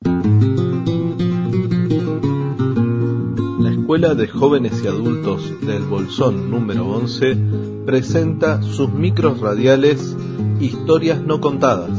La Escuela de Jóvenes y Adultos del Bolsón número 11 presenta sus micros radiales Historias no contadas.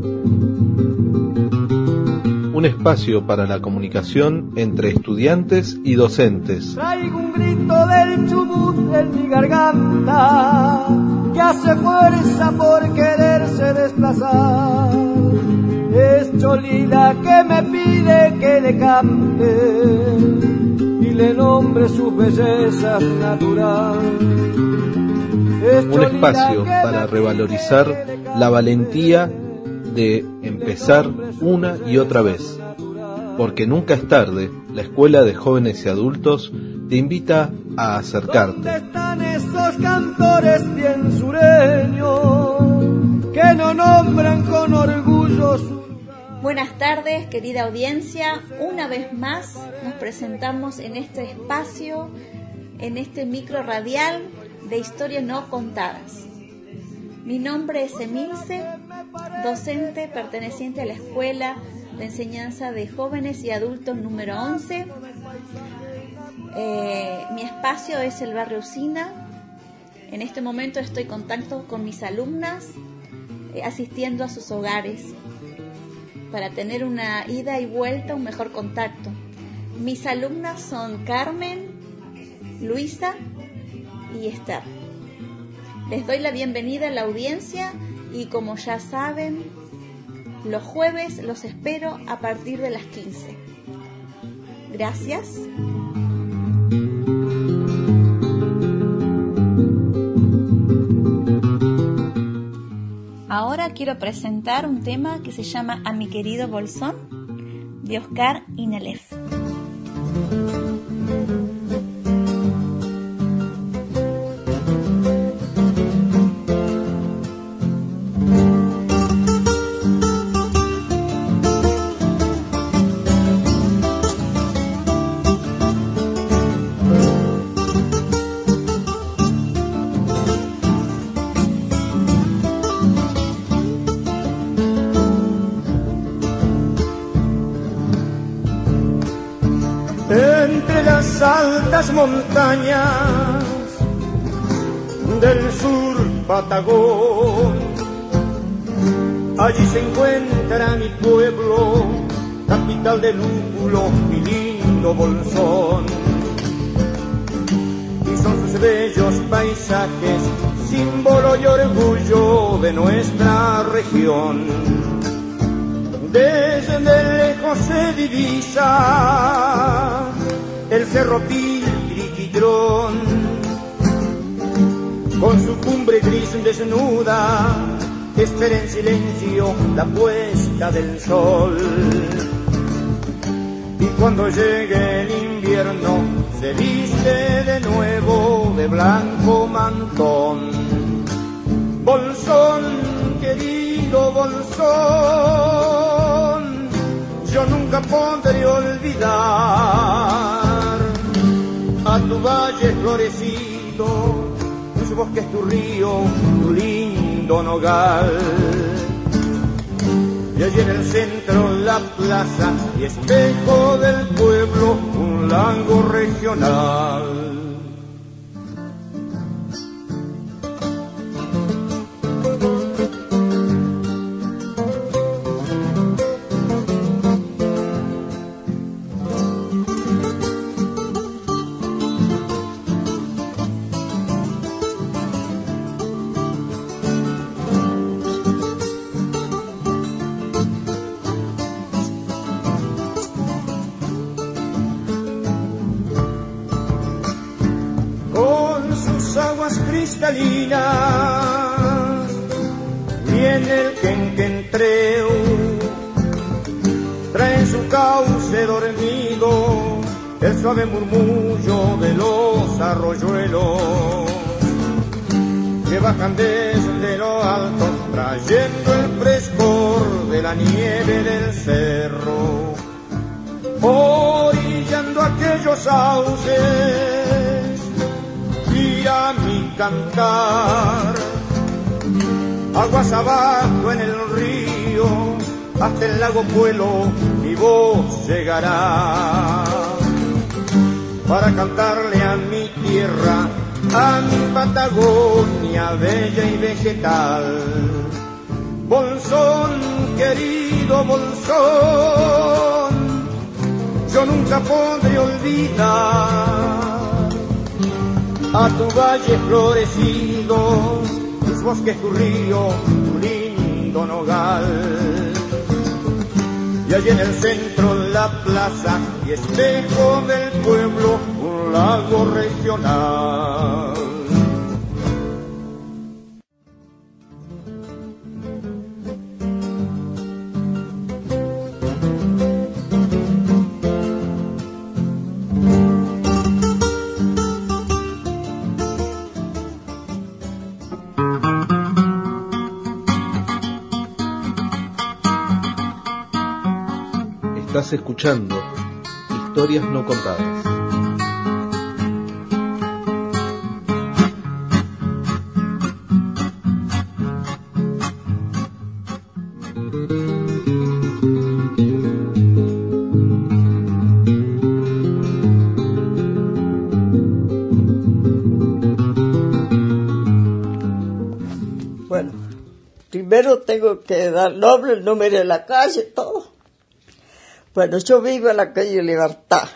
Un espacio para la comunicación entre estudiantes y docentes. Traigo un grito del Chubut en mi garganta, que hace fuerza por quererse desplazar. Es Cholila que me pide que le cante y le nombre sus bellezas naturales. Un espacio para revalorizar la valentía de empezar una y otra vez, porque nunca es tarde. La Escuela de Jóvenes y Adultos te invita a acercarte. ¿Dónde están esos cantores bien sureños que no nombran con orgullo su... Buenas tardes, querida audiencia. Una vez más nos presentamos en este espacio, en este micro radial de historias no contadas. Mi nombre es Emilce, docente perteneciente a la Escuela de Enseñanza de Jóvenes y Adultos número 11. Mi espacio es el barrio Usina. En este momento estoy en contacto con mis alumnas, asistiendo a sus hogares para tener una ida y vuelta, un mejor contacto. Mis alumnas son Carmen, Luisa y Esther. Les doy la bienvenida a la audiencia y, como ya saben, los jueves los espero a partir de las 15. Gracias. Ahora quiero presentar un tema que se llama A mi querido Bolsón, de Oscar Inalef. Entre las altas montañas del sur Patagón, allí se encuentra mi pueblo, capital del lúpulo, mi lindo Bolsón. Y son sus bellos paisajes, símbolo y orgullo de nuestra región. Desde lejos se divisa el cerro Piltriquidrón, con su cumbre gris desnuda, espera en silencio la puesta del sol. Y cuando llegue el invierno, se viste de nuevo de blanco mantón. Bolsón, querido Bolsón, yo nunca podré olvidar a tu valle florecido, tus bosques, tu río, tu lindo nogal. Y allí en el centro la plaza y espejo del pueblo, un lago regional. Cristalinas viene el Quenquentreu, trae en su cauce dormido el suave murmullo de los arroyuelos que bajan desde lo alto trayendo el frescor de la nieve del cerro, orillando aquellos sauces y a mi cantar, aguas abajo en el río, hasta el lago Puelo mi voz llegará para cantarle a mi tierra, a mi Patagonia bella y vegetal. Bolsón, querido Bolsón, yo nunca podré olvidar a tu valle florecido, tus bosques, tu río, tu lindo nogal. Y allí en el centro la plaza y espejo del pueblo, un lago regional. Estás escuchando Historias No Contadas. Bueno, primero tengo que dar nombre, el número de la calle, todo. Bueno, yo vivo en la calle Libertad.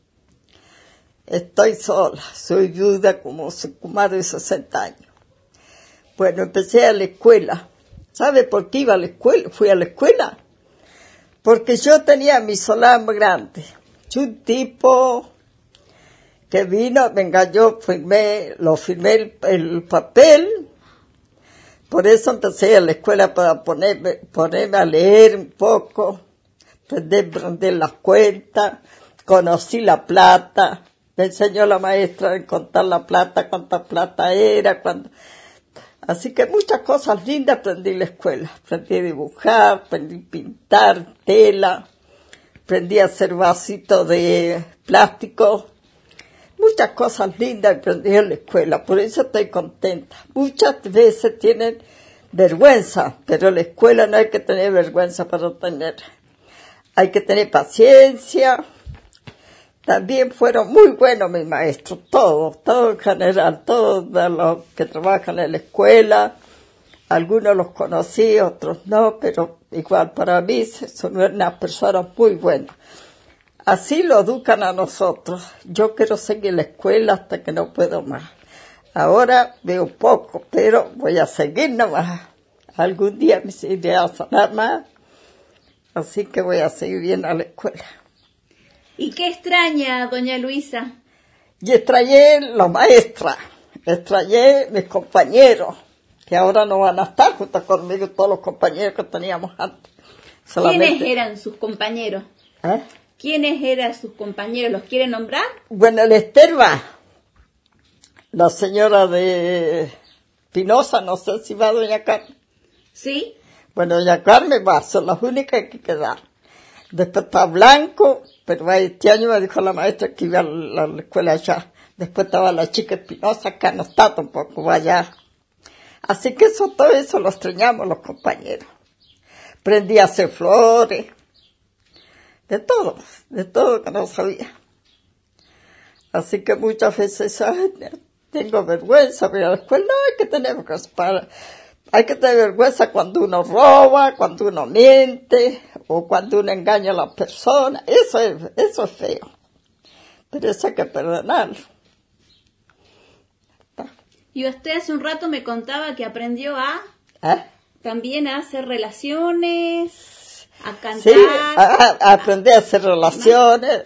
Estoy sola, soy viuda como más de 60 años. Bueno, empecé a la escuela. ¿Sabe por qué iba a la escuela? Fui a la escuela porque yo tenía mi solar muy grande. Y un tipo que vino, me engañó, firmé el papel. Por eso empecé a la escuela para ponerme a leer un poco. Aprender las cuentas, conocí la plata, me enseñó la maestra a contar la plata, cuánta plata era, así que muchas cosas lindas aprendí en la escuela. Aprendí a dibujar, aprendí a pintar tela, aprendí a hacer vasitos de plástico, muchas cosas lindas aprendí en la escuela, por eso estoy contenta. Muchas veces tienen vergüenza, pero en la escuela no hay que tener vergüenza para tener. Hay que tener paciencia. También fueron muy buenos mis maestros, todos en general, todos los que trabajan en la escuela. Algunos los conocí, otros no, pero igual para mí son unas personas muy buenas. Así lo educan a nosotros. Yo quiero seguir en la escuela hasta que no puedo más. Ahora veo poco, pero voy a seguir nomás. Algún día me iré a sanar más. Así que voy a seguir bien a la escuela. ¿Y qué extraña, doña Luisa? Y extrañé la maestra, extrañé mis compañeros, que ahora no van a estar junto conmigo, todos los compañeros que teníamos antes. ¿Quiénes eran sus compañeros? ¿Eh? ¿Quiénes eran sus compañeros? ¿Los quiere nombrar? Bueno, el Esterva, la señora de Pinoza, no sé si va doña Carmen. ¿Sí? Bueno, doña Carmen va, son las únicas que quedaron. Después está Blanco, pero este año me dijo la maestra que iba a la escuela allá. Después estaba la chica Espinosa, acá no está tampoco, va allá. Así que todo eso lo extrañamos los compañeros. Aprendí a hacer flores, de todo que no sabía. Así que muchas veces tengo vergüenza de ir a la escuela. No, hay que tener vergüenza cuando uno roba, cuando uno miente, o cuando uno engaña a las personas. Eso es feo. Pero eso hay que perdonarlo. Y usted hace un rato me contaba que aprendió también a hacer relaciones, a cantar. Sí, aprendí a hacer relaciones.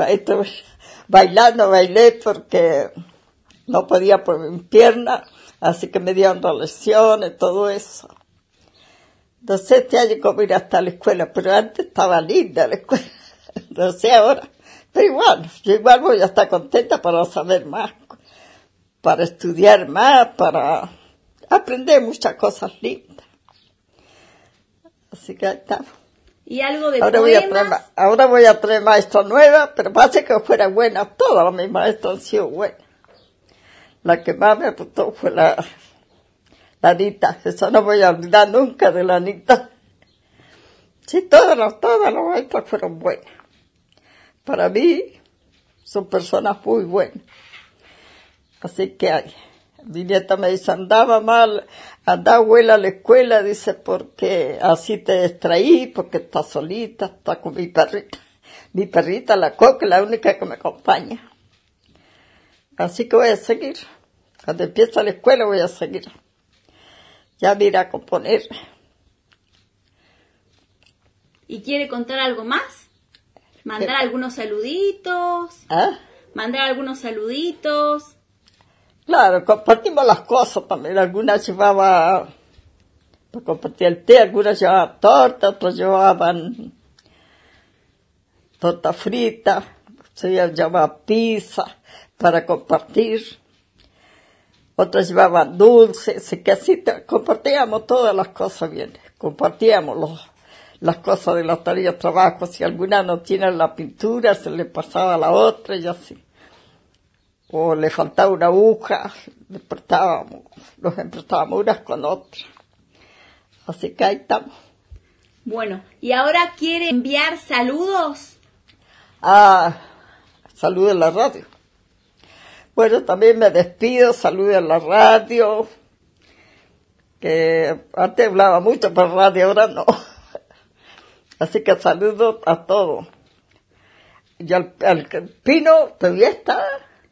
Bailé porque no podía por mi pierna. Así que me dieron relaciones, todo eso. Entonces este año como ir hasta la escuela, pero antes estaba linda la escuela. No sé ahora. Pero yo igual voy a estar contenta para saber más, para estudiar más, para aprender muchas cosas lindas. Así que ahí estamos. ¿Y algo de ahora poemas? Ahora voy a traer maestras nuevas, pero parece que fueran buenas. Todas mis maestras han sido buenas. La que más me gustó fue la Anita. Eso no voy a olvidar nunca de la Anita. Sí, todas las maestras fueron buenas. Para mí, son personas muy buenas. Así que mi nieta me dice, andaba mal, anda abuela a la escuela, dice, porque así te distraí, porque estás solita, estás con mi perrita. Mi perrita, la Coca, es la única que me acompaña. Así que voy a seguir. Cuando empiece la escuela voy a seguir. Ya me iré a componer. ¿Y quiere contar algo más? ¿Mandar algunos saluditos? ¿Ah? ¿Mandar algunos saluditos? Claro, compartimos las cosas también. Algunas llevaban, pues compartía el té, algunas llevaban torta, otras llevaban torta frita, otras llevaban pizza para compartir, otras llevaban dulces, y que así compartíamos todas las cosas bien, compartíamos las cosas de la tarea de trabajo. Si alguna no tiene la pintura, se le pasaba a la otra y así. O le faltaba una aguja, nos emprestábamos unas con otras. Así que ahí estamos. Bueno, ¿y ahora quiere enviar saludos? Saludos en la radio. Bueno, también me despido, saludos en la radio, que antes hablaba mucho por radio, ahora no. Así que saludos a todos. Y al Pino, ¿todavía está?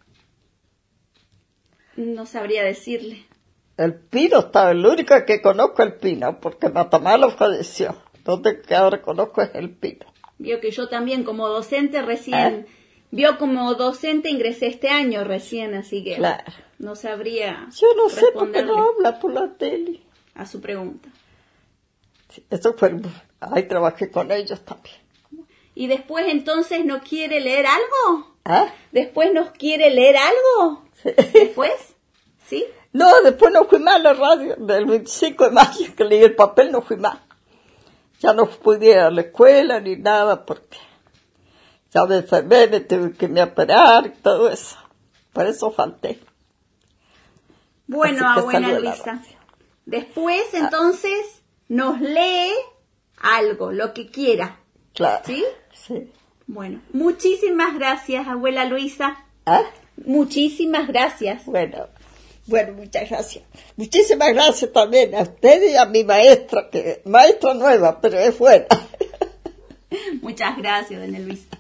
No sabría decirle. El Pino está, el único que conozco es el Pino, porque Matamalo falleció. Entonces, que ahora conozco es el Pino. Vio que yo también como docente recién, como docente ingresé este año recién, así que claro. No sabría yo no sé por qué no habla por la tele. A su pregunta. Sí, eso fue, ahí trabajé con ellos también. ¿Y después entonces no quiere leer algo? ¿Ah? ¿Después nos quiere leer algo? Sí. ¿Después? ¿Sí? No, después no fui más a la radio. Del 25 de mayo que leí el papel no fui más. Ya no pude ir a la escuela ni nada porque ya me enfermé, me tuve que me operar y todo eso. Por eso falté. Bueno, abuela Luisa. Después entonces nos lee algo, lo que quiera. Claro. ¿Sí? Sí. Bueno, muchísimas gracias, abuela Luisa. ¿Ah? Muchísimas gracias. Bueno, muchas gracias. Muchísimas gracias también a usted y a mi maestra, que maestra nueva, pero es buena. Muchas gracias, doña Luisa.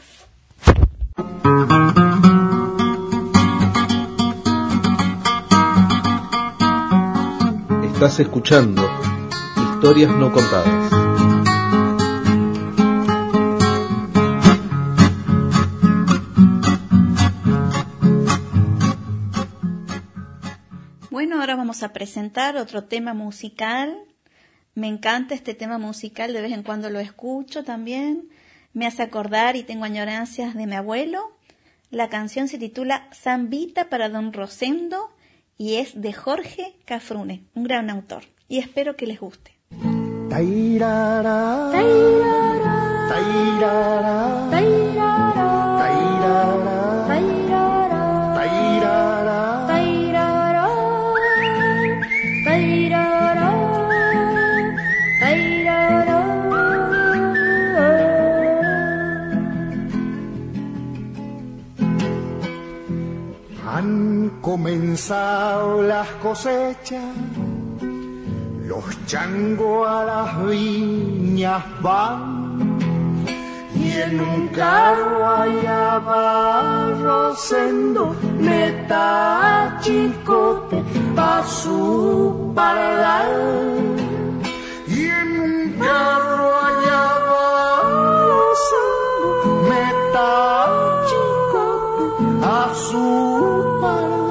Estás escuchando Historias no contadas. Bueno, ahora vamos a presentar otro tema musical. Me encanta este tema musical, de vez en cuando lo escucho también. Me hace acordar y tengo añorancias de mi abuelo. La canción se titula Zambita para don Rosendo y es de Jorge Cafrune, un gran autor. Y espero que les guste. Tairara, tairara, tairara, tairara, tairara, tairara, tairara, tairara, tairara, Han comenzado las cosechas, los changos a las viñas van, y en un carro allá va Rosendo, meta chicote pa' su pardal. Y en un carro allá va Rosendo, meta chicote a su pardal.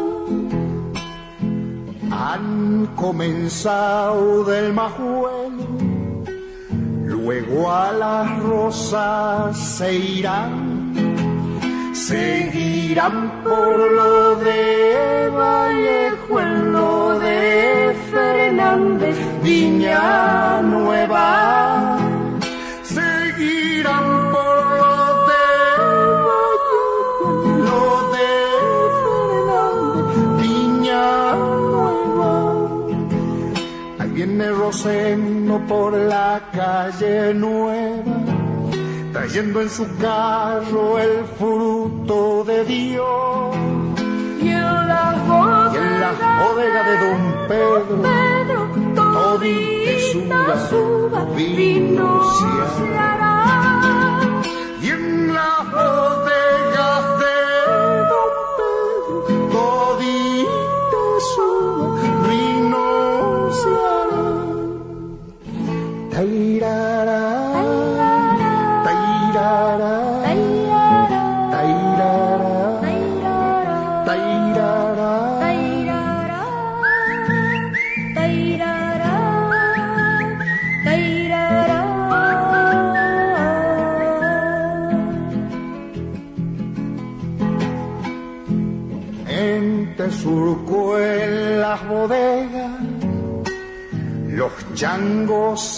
Han comenzado del majuelo, luego a las rosas se irán, seguirán por lo de Vallejo, en lo de Fernández, Viña Nueva. Seguirán por lo de Vallejo, en lo de Fernández, Viña Nueva. Ahí viene Rosendo por la calle nueva, trayendo en su carro el fruto de Dios. Y en las bodegas de don Pedro, todita suba, vino se hará. Y en las bodegas de don Pedro, todita suba, vino se hará. Tairara, tairara, tairara, tairara, Ente surcó en las bodegas, los changos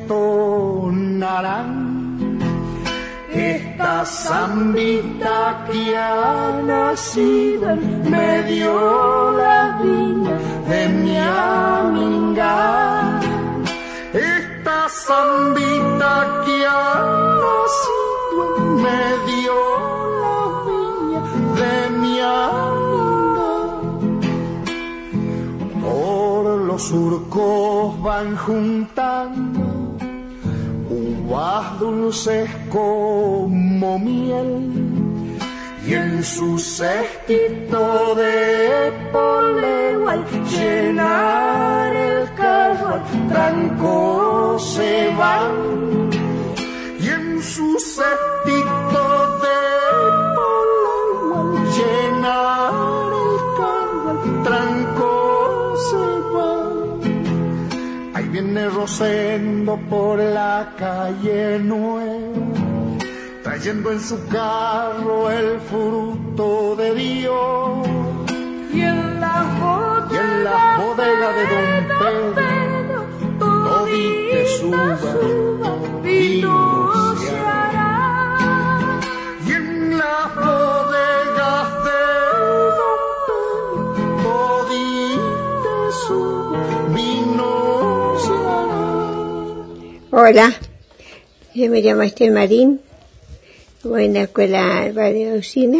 entonarán esta zambita que ha nacido en medio la viña de mi amiga. Esta zambita que ha nacido en medio la viña de mi amiga. Por los surcos van juntando uvas dulces como miel, y en su cestito de poleo al llenar el carro al tranco se van. Y en su cestito de poleo al llenar el carro al tranco se van. Ahí viene Rosendo por la calle nueva, trayendo en su carro el fruto de Dios. Y en las bodegas de don Pedro, todita suba, vino se hará. Y en las bodegas de don Pedro, todita suba, vino se hará. Hola, yo me llamo Estel Marín. Voy a la escuela Barrio Usina.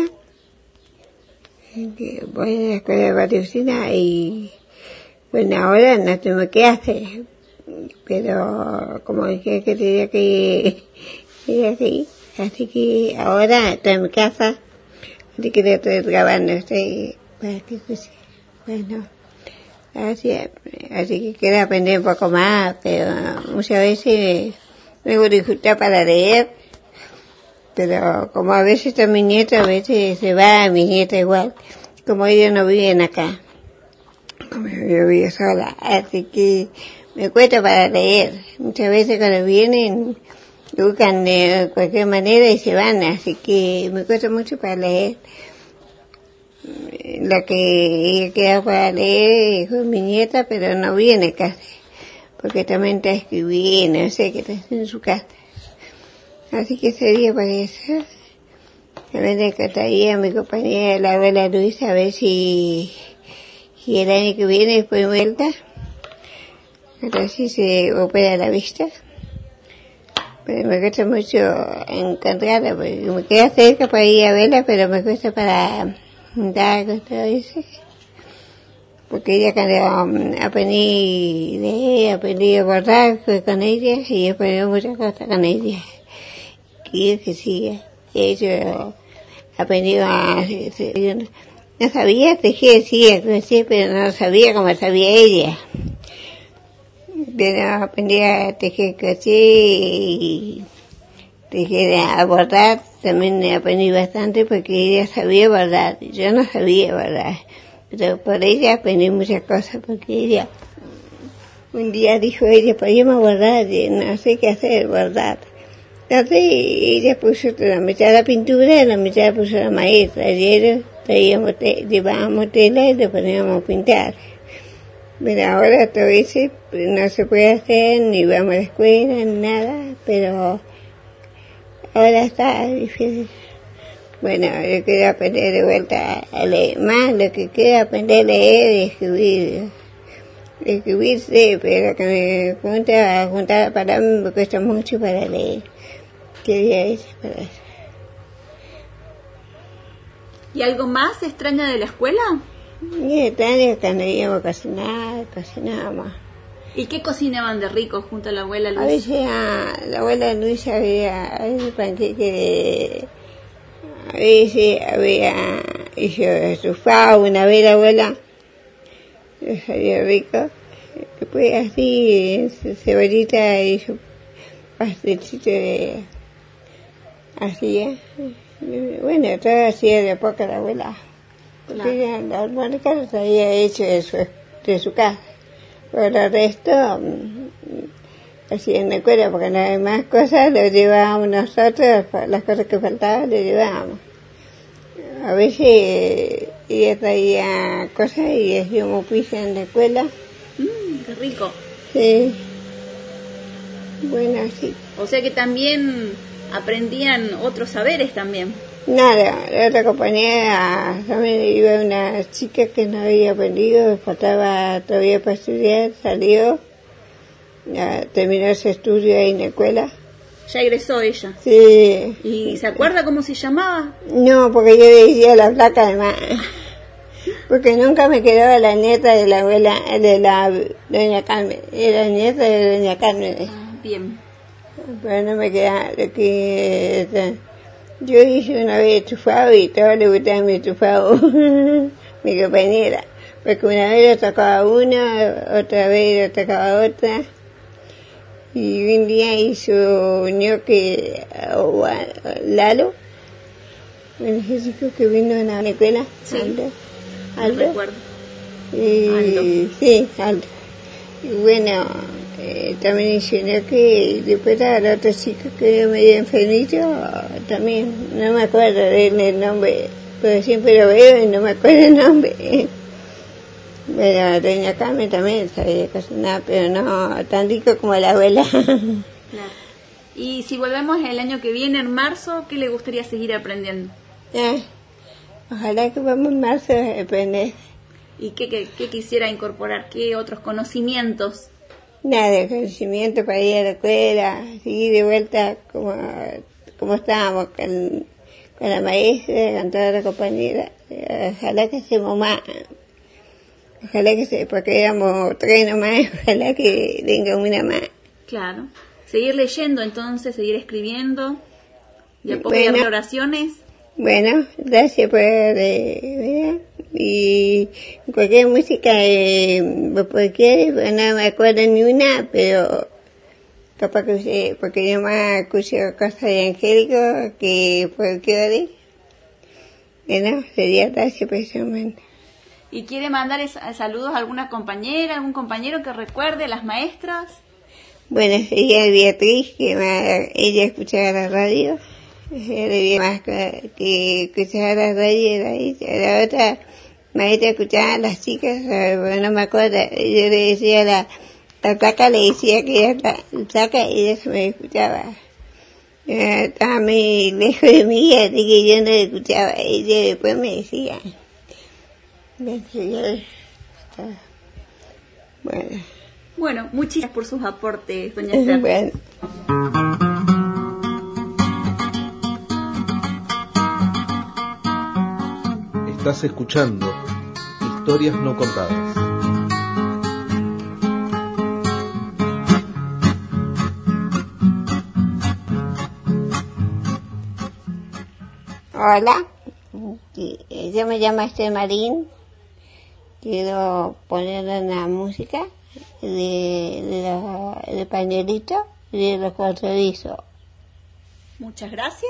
Y bueno, ahora no tengo qué hacer, pero como dije que tenía que ir así que ahora estoy en mi casa, así que estoy grabando para que escuche. Bueno, así que quiero aprender un poco más, pero muchas veces me gusta disfrutar para leer. Pero como a veces está mi nieta, a veces se va mi nieta igual. Como ellos no viven acá, como yo vivo sola, así que me cuesta para leer. Muchas veces cuando vienen, buscan de cualquier manera y se van, así que me cuesta mucho para leer. Lo que he quedado para leer es con mi nieta, pero no viene casi, porque también está escribiendo, no sé qué está en su casa. Así que sería para eso. A ver, le encantaría a mi compañera, la abuela Luisa, a ver si el año que viene, después de vuelta, a ver si se opera la vista. Pero me cuesta mucho encontrarla, porque me queda cerca para ir a verla, pero me cuesta para dar con todo eso. Porque ella cuando aprendí a leer, aprendí a bordar, fue con ella, y aprendí muchas cosas con ella. Que siga. Yo aprendí no sabía tejer, sí, pero no sabía como sabía ella. Pero aprendí a tejer crochet y tejer a bordar, también aprendí bastante porque ella sabía bordar, yo no sabía bordar. Pero por ella aprendí muchas cosas, porque ella, un día dijo ella, podíamos bordar, no sé qué hacer, bordar. Entonces ella puso la mitad de la pintura y la mitad puso la maestra. Ayer llevábamos tela y le poníamos a pintar. Pero ahora todo eso no se puede hacer, ni vamos a la escuela, ni nada, pero ahora está difícil. Bueno, yo quiero aprender de vuelta a leer más, lo que quiero aprender a leer y escribir. Escribir sí, pero que me juntar para mí me cuesta mucho para leer. ¿Qué día es para eso? ¿Y algo más extraña de la escuela? Y extraño cuando íbamos a cocinar, cocinábamos. ¿Y qué cocinaban de rico junto a la abuela Luisa? A veces la abuela Luisa había panqueque de... A veces había hecho estufado una vez la abuela, sabía rico. Después así, cebollita hizo pastelcito de... Hacía. Bueno, todo hacía de poco la abuela. Porque ya la armónica los había hecho de su casa. Pero el resto hacía en la escuela, porque las demás cosas lo llevábamos nosotros, las cosas que faltaban lo llevábamos. A veces ella traía cosas y hacíamos pizza en la escuela. Qué rico. Sí. Bueno, sí. O sea que también aprendían otros saberes también. Nada, la otra compañera también iba una chica que no había aprendido, faltaba todavía para estudiar, salió, terminó ese estudio ahí en la escuela. Ya egresó ella. Sí. ¿Y se acuerda cómo se llamaba? No, porque yo le decía la placa además, porque nunca me quedaba la nieta de la abuela, de la doña Carmen, era nieta de doña Carmen. Bien. Pero no me quedaba lo que... Yo hice una vez estufado y todos le gustaba mi estufado, mi compañera, porque una vez lo tocaba una, otra vez lo tocaba otra, y un día hizo ñoque Lalo, ese chico que vino a la escuela, sí, Aldo. Recuerdo. Y, sí, Aldo. Y bueno, también enseñó que después a la otra chica que era medio enfermito, también, no me acuerdo del nombre, pero siempre lo veo y no me acuerdo el nombre. Pero doña Carmen también sabía cocinar, pero no tan rico como la abuela. Claro. Y si volvemos el año que viene, en marzo, ¿qué le gustaría seguir aprendiendo? Ojalá que vamos en marzo a aprender. ¿Y qué quisiera incorporar? ¿Qué otros conocimientos? Nada, conocimiento para ir a la escuela, seguir de vuelta como estábamos con la maestra, con toda la compañera. Ojalá que seamos más, porque éramos 3 nomás, ojalá que venga una más. Claro. Seguir leyendo entonces, seguir escribiendo, y a poco de oraciones. Bueno, gracias por y cualquier música porque no me acuerdo ni una, pero capaz que usé, porque yo más escucho cosas de Angélico que folclore. Bueno, sería gracias precisamente. ¿Y quiere mandar saludos a alguna compañera, algún compañero que recuerde, a las maestras? Bueno, sería Beatriz, que ella escuchaba la radio. Era más que escuchaba la radio, la otra maestra escuchaba a las chicas, pero no me acuerdo. Yo le decía la placa, le decía que era la placa y ella me escuchaba. Estaba muy lejos de mí, así que yo no le escuchaba. Ella después me decía. Bueno, muchísimas gracias por sus aportes, doña Esther. Bueno. Estás escuchando Historias No Contadas. Hola, yo me llamo Esther Marín. Quiero poner una música de pañuelito y de los cortadizos. Muchas gracias.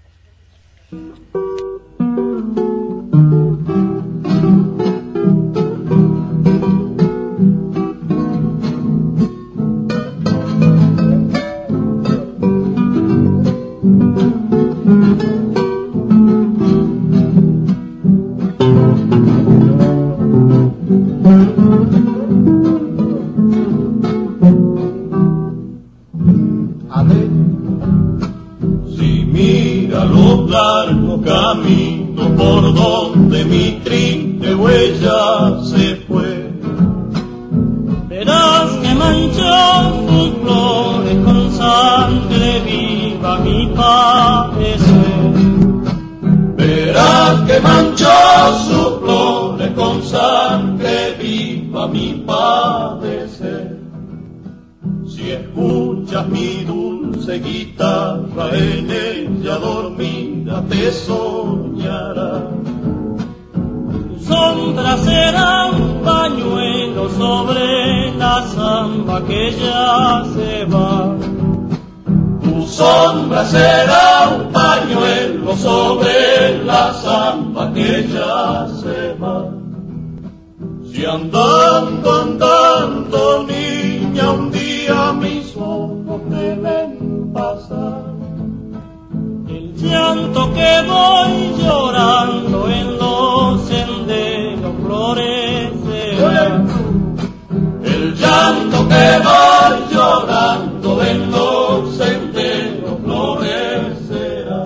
Si mira los largos caminos por donde mi triste huella se fue, Verás que manchó sus flores con sangre viva mi padecer. Verás que manchó sus flores con sangre viva mi padecer. Si escuchas mi dulce guitarra, en ella dormida te soñará. Tu sombra será un pañuelo sobre la zamba que ya se va. Tu sombra será un pañuelo sobre la zamba que ya se va. Si andando, andando, niña, un día mis ojos te ven pasar, el llanto que voy llorando en los senderos florecerá. El llanto que voy llorando en los senderos florecerá.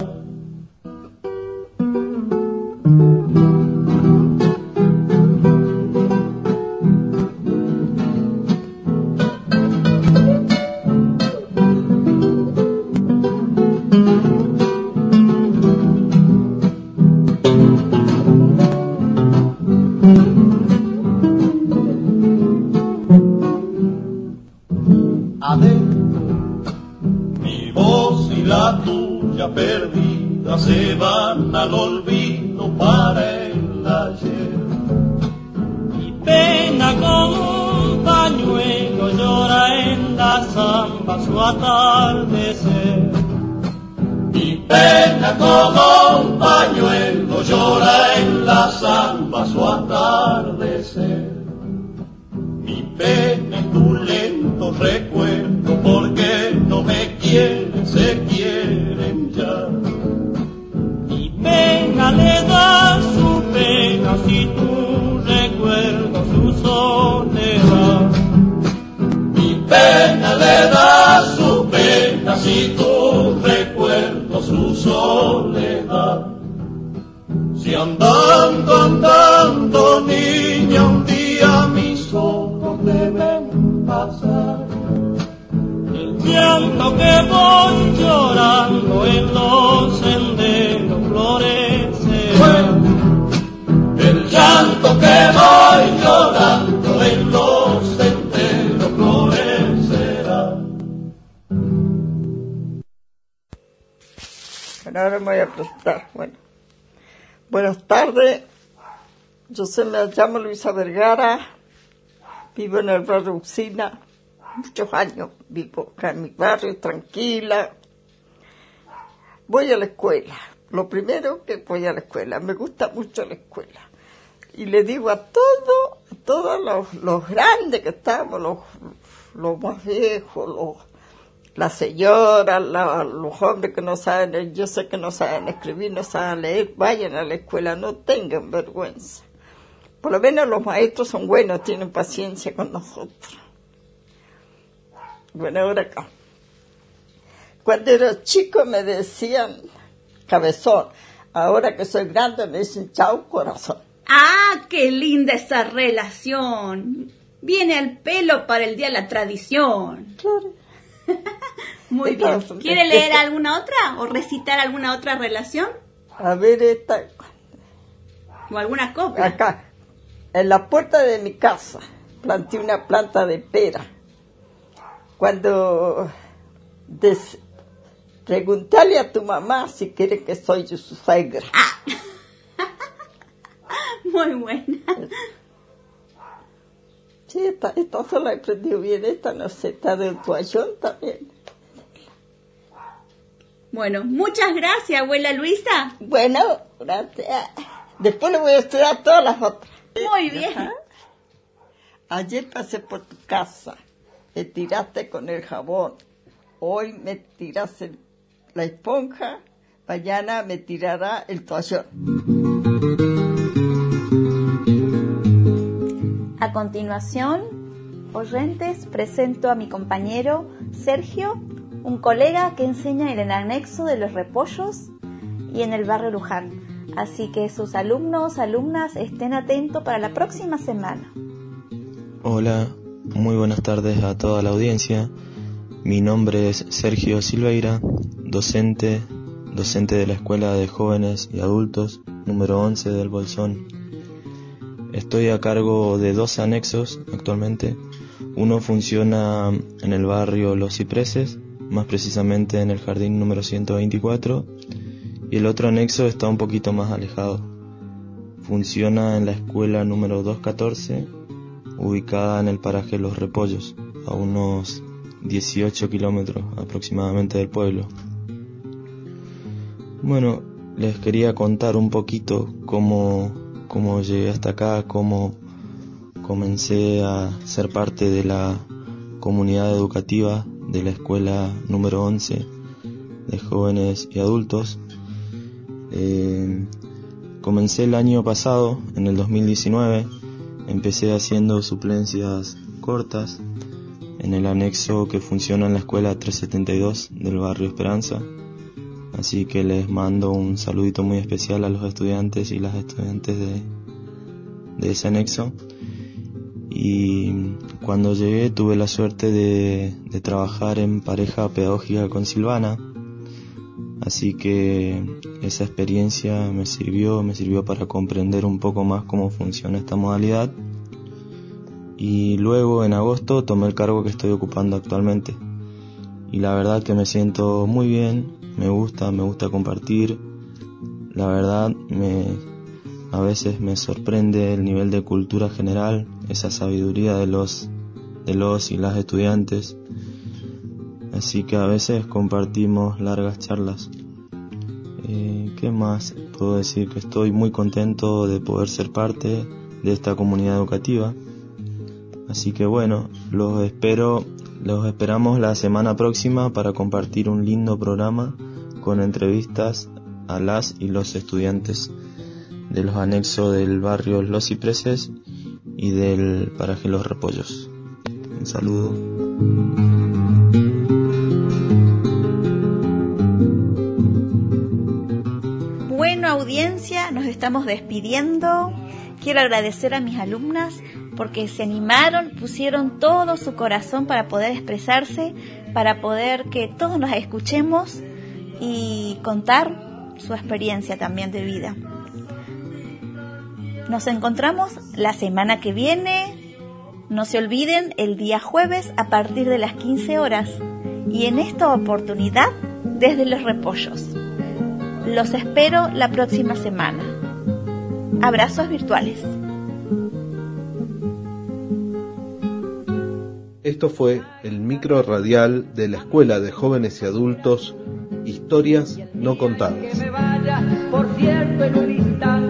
Mi voz y la tuya perdida se van al olvido para el ayer. Mi pena como un pañuelo llora en la zamba su atardecer. Mi pena como un pañuelo llora en la zamba su atardecer. Mi pena es tu lento recuerdo, porque no me quieren, se quieren ya. Mi pena le da su pena si tu recuerdo su soledad. Mi pena le da su pena si tu recuerdo su soledad. Si andando, andando, niña, un día mis ojos te ven pasar, el llanto que voy llorando en los senderos florecerá. El llanto que voy llorando en los senderos florecerá. Bueno, ahora me voy a presentar. Buenas tardes. Yo me llamo Luisa Vergara, vivo en el barrio Usina, muchos años vivo acá en mi barrio, tranquila. Voy a la escuela, lo primero que voy a la escuela, me gusta mucho la escuela. Y le digo a todos los grandes que estamos, los más viejos, las señoras, los hombres que no saben, yo sé que no saben escribir, no saben leer, vayan a la escuela, no tengan vergüenza. Por lo menos los maestros son buenos, tienen paciencia con nosotros. Bueno, ahora acá. Cuando era chico me decían cabezón. Ahora que soy grande me dicen chau corazón. ¡Ah, qué linda esa relación! Viene al pelo para el Día de la Tradición. Claro. Muy bien. ¿Quiere leer alguna otra o recitar alguna otra relación? A ver esta. ¿O alguna copla? Acá. En la puerta de mi casa planté una planta de pera. Cuando pregúntale a tu mamá si quiere que soy yo su suegra. Muy buena. Sí, esta se la he aprendido bien. Esta no sé, está del toallón también. Bueno, muchas gracias, abuela Luisa. Bueno, gracias. Después le voy a estudiar todas las otras. Muy bien. Ajá. Ayer pasé por tu casa, me tiraste con el jabón, hoy me tiraste la esponja, mañana me tirará el toallón. A continuación, oyentes, presento a mi compañero Sergio, un colega que enseña en el anexo de Los Repollos y en el barrio Luján. Así que sus alumnos, alumnas, estén atentos para la próxima semana. Hola, Muy buenas tardes a toda la audiencia. Mi nombre es Sergio Silveira, docente de la Escuela de Jóvenes y Adultos número 11 del Bolsón. Estoy a cargo de 2 anexos actualmente. Uno funciona en el barrio Los Cipreses, más precisamente en el jardín número 124, y el otro anexo está un poquito más alejado. Funciona en la escuela número 214, ubicada en el paraje Los Repollos, a unos 18 kilómetros aproximadamente del pueblo. Bueno, les quería contar un poquito cómo llegué hasta acá, cómo comencé a ser parte de la comunidad educativa de la escuela número 11 de jóvenes y adultos. Comencé el año pasado, en el 2019, empecé haciendo suplencias cortas en el anexo que funciona en la escuela 372 del barrio Esperanza. Así que les mando un saludito muy especial a los estudiantes y las estudiantes de ese anexo. Y cuando llegué tuve la suerte de trabajar en pareja pedagógica con Silvana. Así que esa experiencia me sirvió para comprender un poco más cómo funciona esta modalidad. Y luego en agosto tomé el cargo que estoy ocupando actualmente. Y la verdad que me siento muy bien, me gusta compartir. La verdad a veces me sorprende el nivel de cultura general, esa sabiduría de los y las estudiantes. Así que a veces compartimos largas charlas. ¿Qué más puedo decir? Que estoy muy contento de poder ser parte de esta comunidad educativa. Así que bueno, los esperamos la semana próxima para compartir un lindo programa con entrevistas a las y los estudiantes de los anexos del barrio Los Cipreses y del paraje Los Repollos. Un saludo. Bueno, audiencia, nos estamos despidiendo. Quiero agradecer a mis alumnas porque se animaron, pusieron todo su corazón para poder expresarse, para poder que todos nos escuchemos y contar su experiencia también de vida. Nos encontramos la semana que viene. No se olviden, el día jueves a partir de las 15 horas. Y en esta oportunidad, desde Los Repollos. Los espero la próxima semana. Abrazos virtuales. Esto fue el micro radial de la Escuela de Jóvenes y Adultos, Historias No Contadas. Que me vaya, por cierto, en un instante.